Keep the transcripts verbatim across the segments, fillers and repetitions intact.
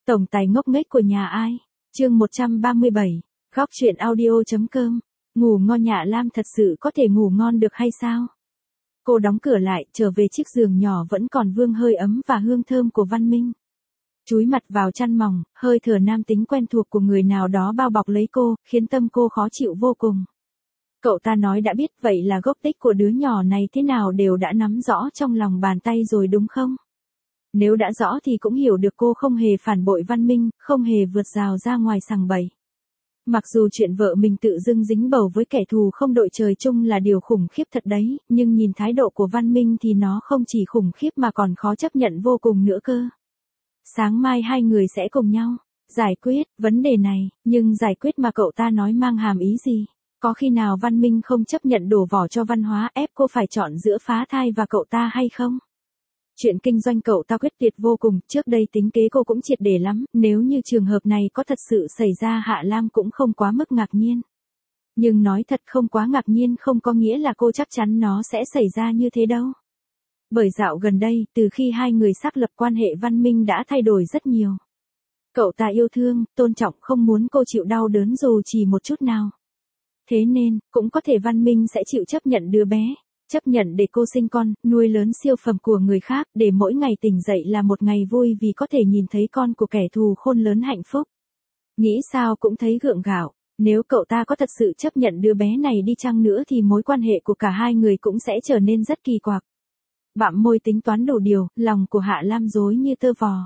Tổng tài ngốc nghếch của nhà ai? Chương một trăm ba mươi bảy. Góc truyện audio.com. Ngủ ngon Hạ Lam thật sự có thể ngủ ngon được hay sao? Cô đóng cửa lại, trở về chiếc giường nhỏ vẫn còn vương hơi ấm và hương thơm của Văn Minh. Chúi mặt vào chăn mỏng, hơi thở nam tính quen thuộc của người nào đó bao bọc lấy cô, khiến tâm cô khó chịu vô cùng. Cậu ta nói đã biết vậy là gốc tích của đứa nhỏ này thế nào đều đã nắm rõ trong lòng bàn tay rồi đúng không? Nếu đã rõ thì cũng hiểu được cô không hề phản bội Văn Minh, không hề vượt rào ra ngoài sằng bậy. Mặc dù chuyện vợ mình tự dưng dính bầu với kẻ thù không đội trời chung là điều khủng khiếp thật đấy, nhưng nhìn thái độ của Văn Minh thì nó không chỉ khủng khiếp mà còn khó chấp nhận vô cùng nữa cơ. Sáng mai hai người sẽ cùng nhau giải quyết vấn đề này, nhưng giải quyết mà cậu ta nói mang hàm ý gì? Có khi nào Văn Minh không chấp nhận đổ vỏ cho Văn Hóa ép cô phải chọn giữa phá thai và cậu ta hay không? Chuyện kinh doanh cậu ta quyết liệt vô cùng, trước đây tính kế cô cũng triệt để lắm, nếu như trường hợp này có thật sự xảy ra Hạ Lam cũng không quá mức ngạc nhiên. Nhưng nói thật không quá ngạc nhiên không có nghĩa là cô chắc chắn nó sẽ xảy ra như thế đâu. Bởi dạo gần đây, từ khi hai người xác lập quan hệ Văn Minh đã thay đổi rất nhiều. Cậu ta yêu thương, tôn trọng không muốn cô chịu đau đớn dù chỉ một chút nào. Thế nên, cũng có thể Văn Minh sẽ chịu chấp nhận đứa bé. Chấp nhận để cô sinh con, nuôi lớn siêu phẩm của người khác, để mỗi ngày tỉnh dậy là một ngày vui vì có thể nhìn thấy con của kẻ thù khôn lớn hạnh phúc. Nghĩ sao cũng thấy gượng gạo, nếu cậu ta có thật sự chấp nhận đứa bé này đi chăng nữa thì mối quan hệ của cả hai người cũng sẽ trở nên rất kỳ quặc. Bặm môi tính toán đủ điều, lòng của Hạ Lam rối như tơ vò.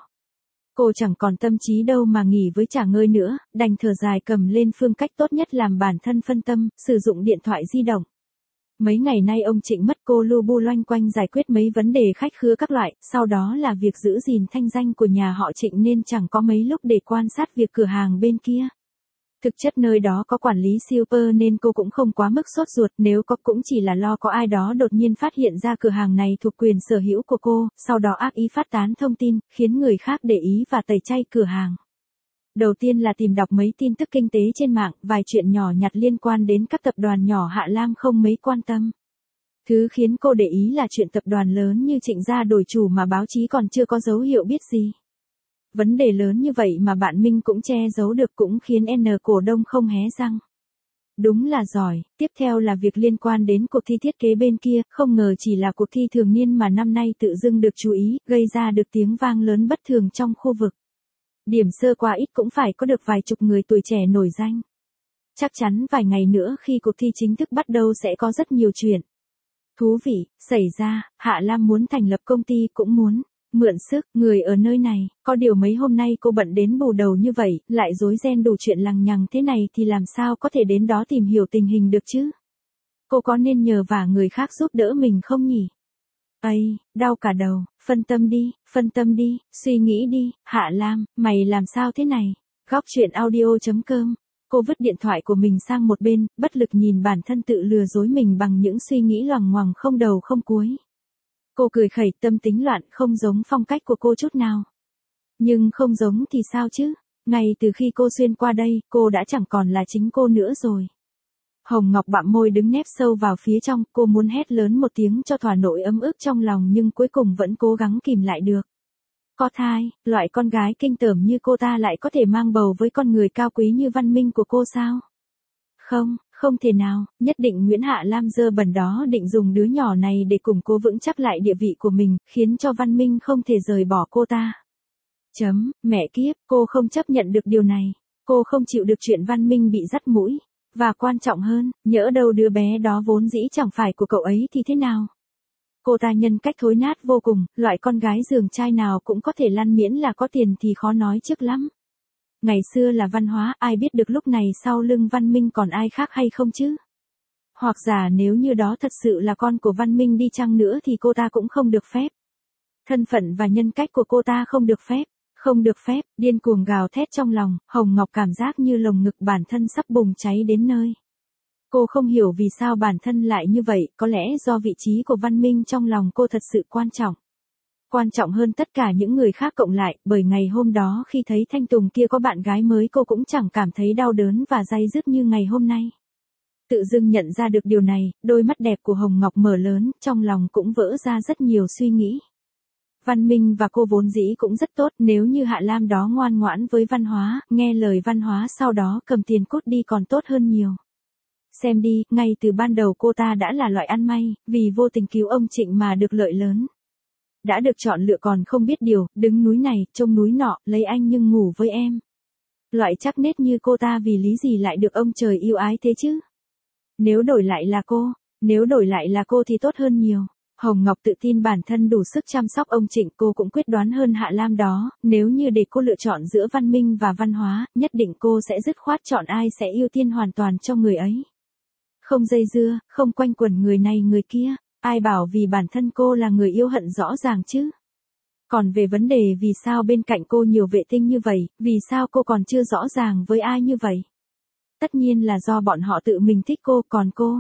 Cô chẳng còn tâm trí đâu mà nghỉ với chả ngơi nữa, đành thở dài cầm lên phương cách tốt nhất làm bản thân phân tâm, sử dụng điện thoại di động. Mấy ngày nay ông Trịnh mất cô lu bu loanh quanh giải quyết mấy vấn đề khách khứa các loại, sau đó là việc giữ gìn thanh danh của nhà họ Trịnh nên chẳng có mấy lúc để quan sát việc cửa hàng bên kia. Thực chất nơi đó có quản lý super nên cô cũng không quá mức sốt ruột, nếu có cũng chỉ là lo có ai đó đột nhiên phát hiện ra cửa hàng này thuộc quyền sở hữu của cô, sau đó ác ý phát tán thông tin, khiến người khác để ý và tẩy chay cửa hàng. Đầu tiên là tìm đọc mấy tin tức kinh tế trên mạng, vài chuyện nhỏ nhặt liên quan đến các tập đoàn nhỏ Hạ Lam không mấy quan tâm. Thứ khiến cô để ý là chuyện tập đoàn lớn như Trịnh gia đổi chủ mà báo chí còn chưa có dấu hiệu biết gì. Vấn đề lớn như vậy mà bạn Minh cũng che giấu được cũng khiến N cổ đông không hé răng. Đúng là giỏi, tiếp theo là việc liên quan đến cuộc thi thiết kế bên kia, không ngờ chỉ là cuộc thi thường niên mà năm nay tự dưng được chú ý, gây ra được tiếng vang lớn bất thường trong khu vực. Điểm sơ qua ít cũng phải có được vài chục người tuổi trẻ nổi danh. Chắc chắn vài ngày nữa khi cuộc thi chính thức bắt đầu sẽ có rất nhiều chuyện thú vị xảy ra. Hạ Lam muốn thành lập công ty cũng muốn mượn sức người ở nơi này, có điều mấy hôm nay cô bận đến bù đầu như vậy, lại rối ren đủ chuyện lằng nhằng thế này thì làm sao có thể đến đó tìm hiểu tình hình được chứ? Cô có nên nhờ vả người khác giúp đỡ mình không nhỉ? Ây, đau cả đầu, phân tâm đi, phân tâm đi, suy nghĩ đi, Hạ Lam, mày làm sao thế này? Góc truyện audio.com. Cô vứt điện thoại của mình sang một bên, bất lực nhìn bản thân tự lừa dối mình bằng những suy nghĩ loằng ngoằng không đầu không cuối. Cô cười khẩy, tâm tính loạn, không giống phong cách của cô chút nào. Nhưng không giống thì sao chứ? Ngay từ khi cô xuyên qua đây, cô đã chẳng còn là chính cô nữa rồi. Hồng Ngọc bặm môi đứng nép sâu vào phía trong, cô muốn hét lớn một tiếng cho thỏa nỗi ấm ức trong lòng nhưng cuối cùng vẫn cố gắng kìm lại được. Có thai, loại con gái kinh tởm như cô ta lại có thể mang bầu với con người cao quý như Văn Minh của cô sao? Không, không thể nào, nhất định Nguyễn Hạ Lam dơ bẩn đó định dùng đứa nhỏ này để củng cố vững chắc lại địa vị của mình, khiến cho Văn Minh không thể rời bỏ cô ta. Chấm, mẹ kiếp, cô không chấp nhận được điều này. Cô không chịu được chuyện Văn Minh bị dắt mũi. Và quan trọng hơn, nhỡ đâu đứa bé đó vốn dĩ chẳng phải của cậu ấy thì thế nào? Cô ta nhân cách thối nát vô cùng, loại con gái giường trai nào cũng có thể lăn miễn là có tiền thì khó nói trước lắm. Ngày xưa là Văn Hóa, ai biết được lúc này sau lưng Văn Minh còn ai khác hay không chứ? Hoặc giả nếu như đó thật sự là con của Văn Minh đi chăng nữa thì cô ta cũng không được phép. Thân phận và nhân cách của cô ta không được phép. Không được phép, điên cuồng gào thét trong lòng, Hồng Ngọc cảm giác như lồng ngực bản thân sắp bùng cháy đến nơi. Cô không hiểu vì sao bản thân lại như vậy, có lẽ do vị trí của Văn Minh trong lòng cô thật sự quan trọng. Quan trọng hơn tất cả những người khác cộng lại, bởi ngày hôm đó khi thấy Thanh Tùng kia có bạn gái mới cô cũng chẳng cảm thấy đau đớn và day dứt như ngày hôm nay. Tự dưng nhận ra được điều này, đôi mắt đẹp của Hồng Ngọc mở lớn, trong lòng cũng vỡ ra rất nhiều suy nghĩ. Văn Minh và cô vốn dĩ cũng rất tốt, nếu như Hạ Lam đó ngoan ngoãn với Văn Hóa, nghe lời Văn Hóa sau đó cầm tiền cút đi còn tốt hơn nhiều. Xem đi, ngay từ ban đầu cô ta đã là loại ăn may, vì vô tình cứu ông Trịnh mà được lợi lớn. Đã được chọn lựa còn không biết điều, đứng núi này, trông núi nọ, lấy anh nhưng ngủ với em. Loại chắc nết như cô ta vì lý gì lại được ông trời yêu ái thế chứ? Nếu đổi lại là cô, nếu đổi lại là cô thì tốt hơn nhiều. Hồng Ngọc tự tin bản thân đủ sức chăm sóc ông Trịnh, cô cũng quyết đoán hơn Hạ Lam đó, nếu như để cô lựa chọn giữa Văn Minh và Văn Hóa, nhất định cô sẽ dứt khoát chọn ai sẽ ưu tiên hoàn toàn cho người ấy. Không dây dưa, không quanh quẩn người này người kia, ai bảo vì bản thân cô là người yêu hận rõ ràng chứ. Còn về vấn đề vì sao bên cạnh cô nhiều vệ tinh như vậy, vì sao cô còn chưa rõ ràng với ai như vậy? Tất nhiên là do bọn họ tự mình thích cô, còn cô.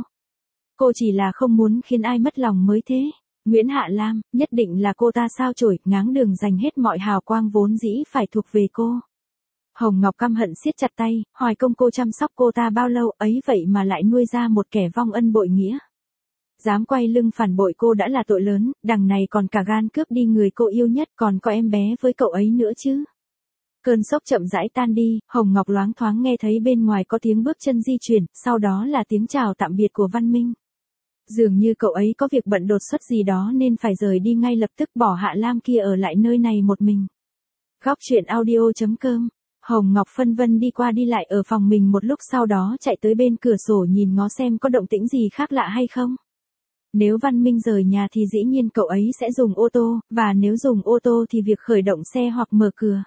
Cô chỉ là không muốn khiến ai mất lòng mới thế. Nguyễn Hạ Lam, nhất định là cô ta sao chổi, ngáng đường dành hết mọi hào quang vốn dĩ phải thuộc về cô. Hồng Ngọc căm hận siết chặt tay, Hoài Công cô chăm sóc cô ta bao lâu ấy vậy mà lại nuôi ra một kẻ vong ân bội nghĩa. Dám quay lưng phản bội cô đã là tội lớn, đằng này còn cả gan cướp đi người cô yêu nhất, còn có em bé với cậu ấy nữa chứ. Cơn sốc chậm rãi tan đi, Hồng Ngọc loáng thoáng nghe thấy bên ngoài có tiếng bước chân di chuyển, sau đó là tiếng chào tạm biệt của Văn Minh. Dường như cậu ấy có việc bận đột xuất gì đó nên phải rời đi ngay lập tức, bỏ Hạ Lam kia ở lại nơi này một mình. Góc truyện audio chấm com. Hồng Ngọc phân vân đi qua đi lại ở phòng mình một lúc, sau đó chạy tới bên cửa sổ nhìn ngó xem có động tĩnh gì khác lạ hay không. Nếu Văn Minh rời nhà thì dĩ nhiên cậu ấy sẽ dùng ô tô, và nếu dùng ô tô thì việc khởi động xe hoặc mở cửa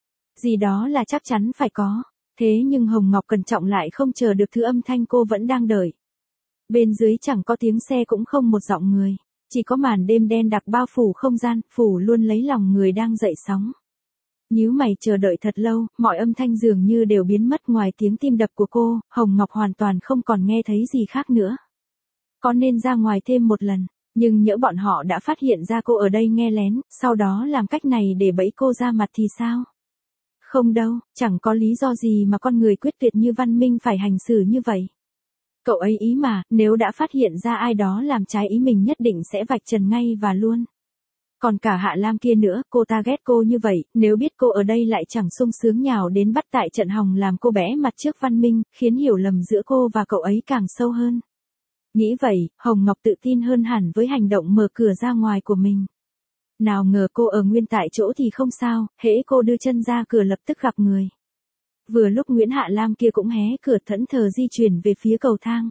gì đó là chắc chắn phải có. Thế nhưng Hồng Ngọc cẩn trọng lại không chờ được thứ âm thanh cô vẫn đang đợi. Bên dưới chẳng có tiếng xe cũng không một giọng người, chỉ có màn đêm đen đặc bao phủ không gian, phủ luôn lấy lòng người đang dậy sóng. Nhíu mày chờ đợi thật lâu, mọi âm thanh dường như đều biến mất ngoài tiếng tim đập của cô, Hồng Ngọc hoàn toàn không còn nghe thấy gì khác nữa. Có nên ra ngoài thêm một lần, nhưng nhỡ bọn họ đã phát hiện ra cô ở đây nghe lén, sau đó làm cách này để bẫy cô ra mặt thì sao? Không đâu, chẳng có lý do gì mà con người quyết tuyệt như Văn Minh phải hành xử như vậy. Cậu ấy ý mà, nếu đã phát hiện ra ai đó làm trái ý mình nhất định sẽ vạch trần ngay và luôn. Còn cả Hạ Lam kia nữa, cô ta ghét cô như vậy, nếu biết cô ở đây lại chẳng sung sướng nhào đến bắt tại trận hòng làm cô bẽ mặt trước Văn Minh, khiến hiểu lầm giữa cô và cậu ấy càng sâu hơn. Nghĩ vậy, Hồng Ngọc tự tin hơn hẳn với hành động mở cửa ra ngoài của mình. Nào ngờ cô ở nguyên tại chỗ thì không sao, hễ cô đưa chân ra cửa lập tức gặp người. Vừa lúc Nguyễn Hạ Lam kia cũng hé cửa thẫn thờ di chuyển về phía cầu thang.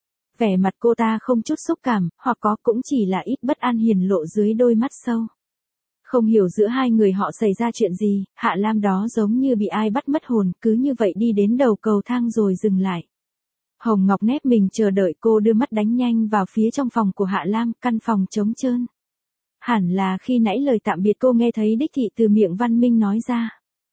Vẻ mặt cô ta không chút xúc cảm, hoặc có cũng chỉ là ít bất an hiển lộ dưới đôi mắt sâu. Không hiểu giữa hai người họ xảy ra chuyện gì, Hạ Lam đó giống như bị ai bắt mất hồn, cứ như vậy đi đến đầu cầu thang rồi dừng lại. Hồng Ngọc nép mình chờ đợi, cô đưa mắt đánh nhanh vào phía trong phòng của Hạ Lam, căn phòng trống trơn. Hẳn là khi nãy lời tạm biệt cô nghe thấy đích thị từ miệng Văn Minh nói ra.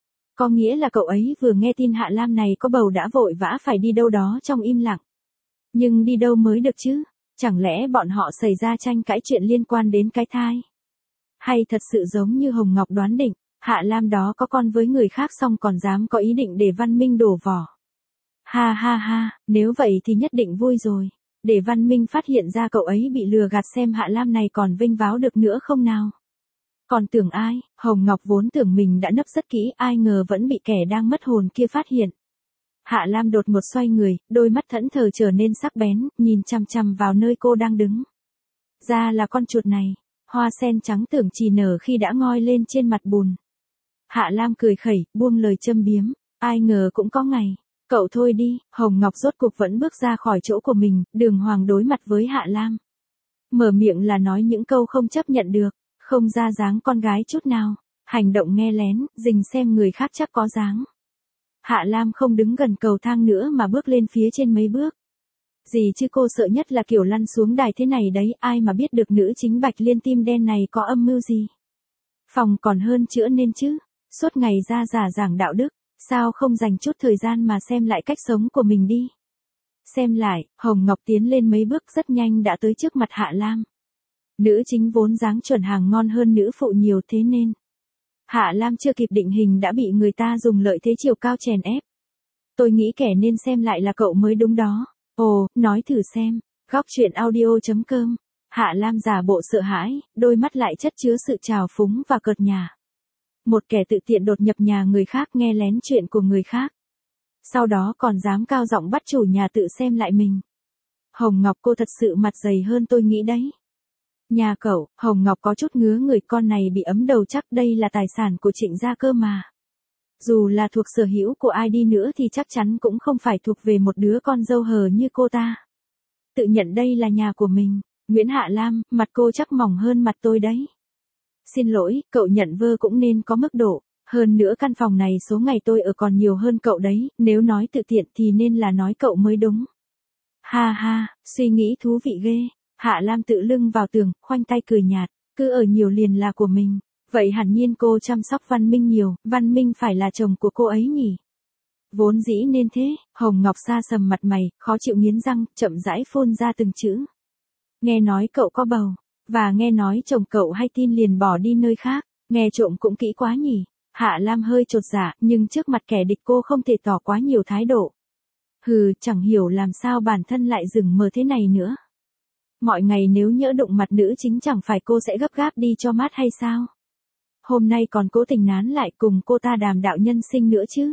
Có nghĩa là cậu ấy vừa nghe tin Hạ Lam này có bầu đã vội vã phải đi đâu đó trong im lặng. Nhưng đi đâu mới được chứ? Chẳng lẽ bọn họ xảy ra tranh cãi chuyện liên quan đến cái thai? Hay thật sự giống như Hồng Ngọc đoán định, Hạ Lam đó có con với người khác xong còn dám có ý định để Văn Minh đổ vỏ. Ha ha ha, nếu vậy thì nhất định vui rồi. Để Văn Minh phát hiện ra cậu ấy bị lừa gạt xem Hạ Lam này còn vênh váo được nữa không nào. Còn tưởng ai, Hồng Ngọc vốn tưởng mình đã nấp rất kỹ, ai ngờ vẫn bị kẻ đang mất hồn kia phát hiện. Hạ Lam đột ngột xoay người, đôi mắt thẫn thờ trở nên sắc bén, nhìn chằm chằm vào nơi cô đang đứng. Ra là con chuột này, hoa sen trắng tưởng chỉ nở khi đã ngoi lên trên mặt bùn. Hạ Lam cười khẩy, buông lời châm biếm, ai ngờ cũng có ngày. Cậu thôi đi, Hồng Ngọc rốt cuộc vẫn bước ra khỏi chỗ của mình, đường hoàng đối mặt với Hạ Lam. Mở miệng là nói những câu không chấp nhận được, không ra dáng con gái chút nào, hành động nghe lén, rình xem người khác chắc có dáng. Hạ Lam không đứng gần cầu thang nữa mà bước lên phía trên mấy bước. Gì chứ cô sợ nhất là kiểu lăn xuống đài thế này đấy, ai mà biết được nữ chính Bạch Liên tim đen này có âm mưu gì. Phòng còn hơn chữa nên chứ, suốt ngày ra giả giảng đạo đức. Sao không dành chút thời gian mà xem lại cách sống của mình đi. Xem lại, Hồng Ngọc tiến lên mấy bước rất nhanh đã tới trước mặt Hạ Lam. Nữ chính vốn dáng chuẩn hàng ngon hơn nữ phụ nhiều thế nên. Hạ Lam chưa kịp định hình đã bị người ta dùng lợi thế chiều cao chèn ép. Tôi nghĩ kẻ nên xem lại là cậu mới đúng đó. Ồ, nói thử xem. Góc truyện audio chấm com Hạ Lam giả bộ sợ hãi, đôi mắt lại chất chứa sự trào phúng và cợt nhả. Một kẻ tự tiện đột nhập nhà người khác nghe lén chuyện của người khác. Sau đó còn dám cao giọng bắt chủ nhà tự xem lại mình. Hồng Ngọc, cô thật sự mặt dày hơn tôi nghĩ đấy. Nhà cậu, Hồng Ngọc có chút ngứa người, con này bị ấm đầu chắc, đây là tài sản của Trịnh gia cơ mà. Dù là thuộc sở hữu của ai đi nữa thì chắc chắn cũng không phải thuộc về một đứa con dâu hờ như cô ta. Tự nhận đây là nhà của mình. Nguyễn Hạ Lam, mặt cô chắc mỏng hơn mặt tôi đấy. Xin lỗi, cậu nhận vơ cũng nên có mức độ. Hơn nữa căn phòng này số ngày tôi ở còn nhiều hơn cậu đấy, nếu nói tự tiện thì nên là nói cậu mới đúng. Ha ha, suy nghĩ thú vị ghê. Hạ Lam tự lưng vào tường, khoanh tay cười nhạt, cứ ở nhiều liền là của mình. Vậy hẳn nhiên cô chăm sóc Văn Minh nhiều, Văn Minh phải là chồng của cô ấy nhỉ? Vốn dĩ nên thế. Hồng Ngọc sa sầm mặt mày, khó chịu nghiến răng, chậm rãi phun ra từng chữ. Nghe nói cậu có bầu, và nghe nói chồng cậu hay tin liền bỏ đi nơi khác, nghe trộm cũng kỹ quá nhỉ? Hạ Lam hơi chột dạ, nhưng trước mặt kẻ địch cô không thể tỏ quá nhiều thái độ. Hừ, chẳng hiểu làm sao bản thân lại dừng mờ thế này nữa. Mọi ngày nếu nhỡ đụng mặt nữ chính chẳng phải cô sẽ gấp gáp đi cho mát hay sao? Hôm nay còn cố tình nán lại cùng cô ta đàm đạo nhân sinh nữa chứ.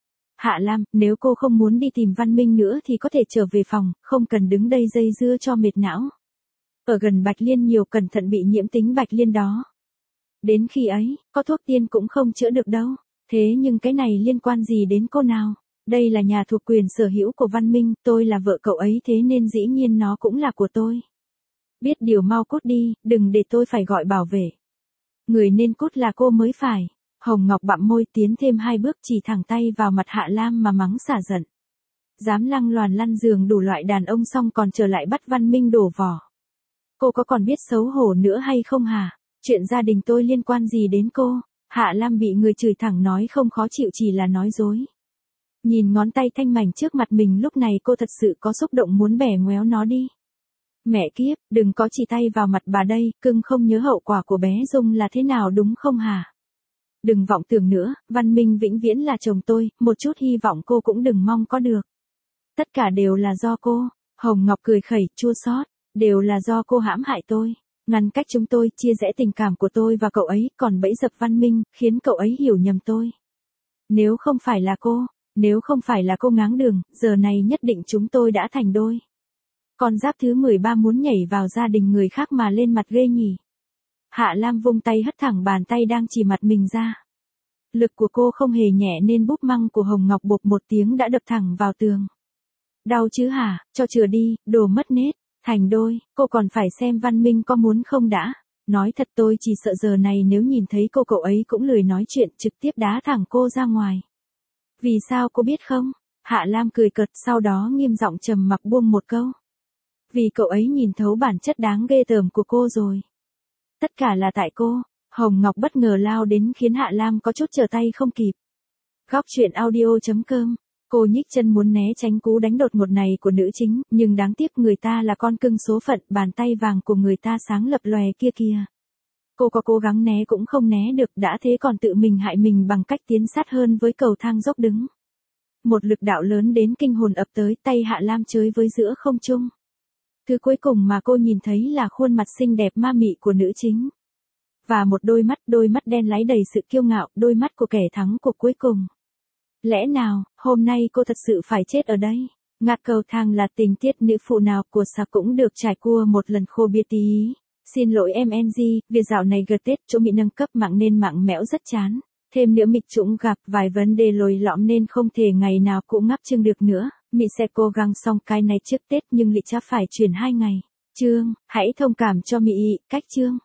Hạ Lam, nếu cô không muốn đi tìm Văn Minh nữa thì có thể trở về phòng, không cần đứng đây dây dưa cho mệt não. Ở gần Bạch Liên nhiều cẩn thận bị nhiễm tính Bạch Liên đó. Đến khi ấy, có thuốc tiên cũng không chữa được đâu. Thế nhưng cái này liên quan gì đến cô nào? Đây là nhà thuộc quyền sở hữu của Văn Minh, tôi là vợ cậu ấy thế nên dĩ nhiên nó cũng là của tôi. Biết điều mau cút đi, đừng để tôi phải gọi bảo vệ. Người nên cút là cô mới phải. Hồng Ngọc bặm môi tiến thêm hai bước chỉ thẳng tay vào mặt Hạ Lam mà mắng xả giận. Dám lăng loàn lăn giường đủ loại đàn ông xong còn trở lại bắt Văn Minh đổ vỏ. Cô có còn biết xấu hổ nữa hay không hả? Chuyện gia đình tôi liên quan gì đến cô? Hạ Lam bị người chửi thẳng nói không khó chịu chỉ là nói dối. Nhìn ngón tay thanh mảnh trước mặt mình lúc này cô thật sự có xúc động muốn bẻ ngoéo nó đi. Mẹ kiếp, đừng có chỉ tay vào mặt bà đây, cưng không nhớ hậu quả của bé Dung là thế nào đúng không hả? Đừng vọng tưởng nữa, Văn Minh vĩnh viễn là chồng tôi, một chút hy vọng cô cũng đừng mong có được. Tất cả đều là do cô. Hồng Ngọc cười khẩy, chua xót, đều là do cô hãm hại tôi, ngăn cách chúng tôi, chia rẽ tình cảm của tôi và cậu ấy, còn bẫy dập Văn Minh, khiến cậu ấy hiểu nhầm tôi. Nếu không phải là cô, nếu không phải là cô ngáng đường, giờ này nhất định chúng tôi đã thành đôi. Con giáp thứ mười ba muốn nhảy vào gia đình người khác mà lên mặt ghê nhỉ. Hạ Lam vung tay hất thẳng bàn tay đang chỉ mặt mình ra. Lực của cô không hề nhẹ nên búp măng của Hồng Ngọc bộp một tiếng đã đập thẳng vào tường. Đau chứ hả, cho chừa đi, đồ mất nết. Thành đôi, cô còn phải xem Văn Minh có muốn không đã. Nói thật tôi chỉ sợ giờ này nếu nhìn thấy cô cậu ấy cũng lười nói chuyện trực tiếp đá thẳng cô ra ngoài. Vì sao cô biết không? Hạ Lam cười cợt sau đó nghiêm giọng trầm mặc buông một câu. Vì cậu ấy nhìn thấu bản chất đáng ghê tởm của cô rồi. Tất cả là tại cô. Hồng Ngọc bất ngờ lao đến khiến Hạ Lam có chút trở tay không kịp. Góc truyện audio chấm com. Cô nhích chân muốn né tránh cú đánh đột ngột này của nữ chính, nhưng đáng tiếc người ta là con cưng số phận, bàn tay vàng của người ta sáng lập lòe kia kìa. Cô có cố gắng né cũng không né được, đã thế còn tự mình hại mình bằng cách tiến sát hơn với cầu thang dốc đứng. Một lực đạo lớn đến kinh hồn ập tới, tay Hạ Lam chới với giữa không trung. Thứ cuối cùng mà cô nhìn thấy là khuôn mặt xinh đẹp ma mị của nữ chính. Và một đôi mắt, đôi mắt đen láy đầy sự kiêu ngạo, đôi mắt của kẻ thắng cuộc cuối cùng. Lẽ nào, hôm nay cô thật sự phải chết ở đây? Ngạt cầu thang là tình tiết nữ phụ nào của Sa cũng được trải qua một lần khô bia tí. Xin lỗi em en giê, vì dạo này gần Tết chỗ Mỹ nâng cấp mạng nên mạng mẽo rất chán. Thêm nữa Mịch Trũng gặp vài vấn đề lồi lõm nên không thể ngày nào cũng ngắp chương được nữa. Mị sẽ cố gắng xong cái này trước Tết nhưng Lị chắc phải chuyển hai ngày. Chương, hãy thông cảm cho Mị, cách chương.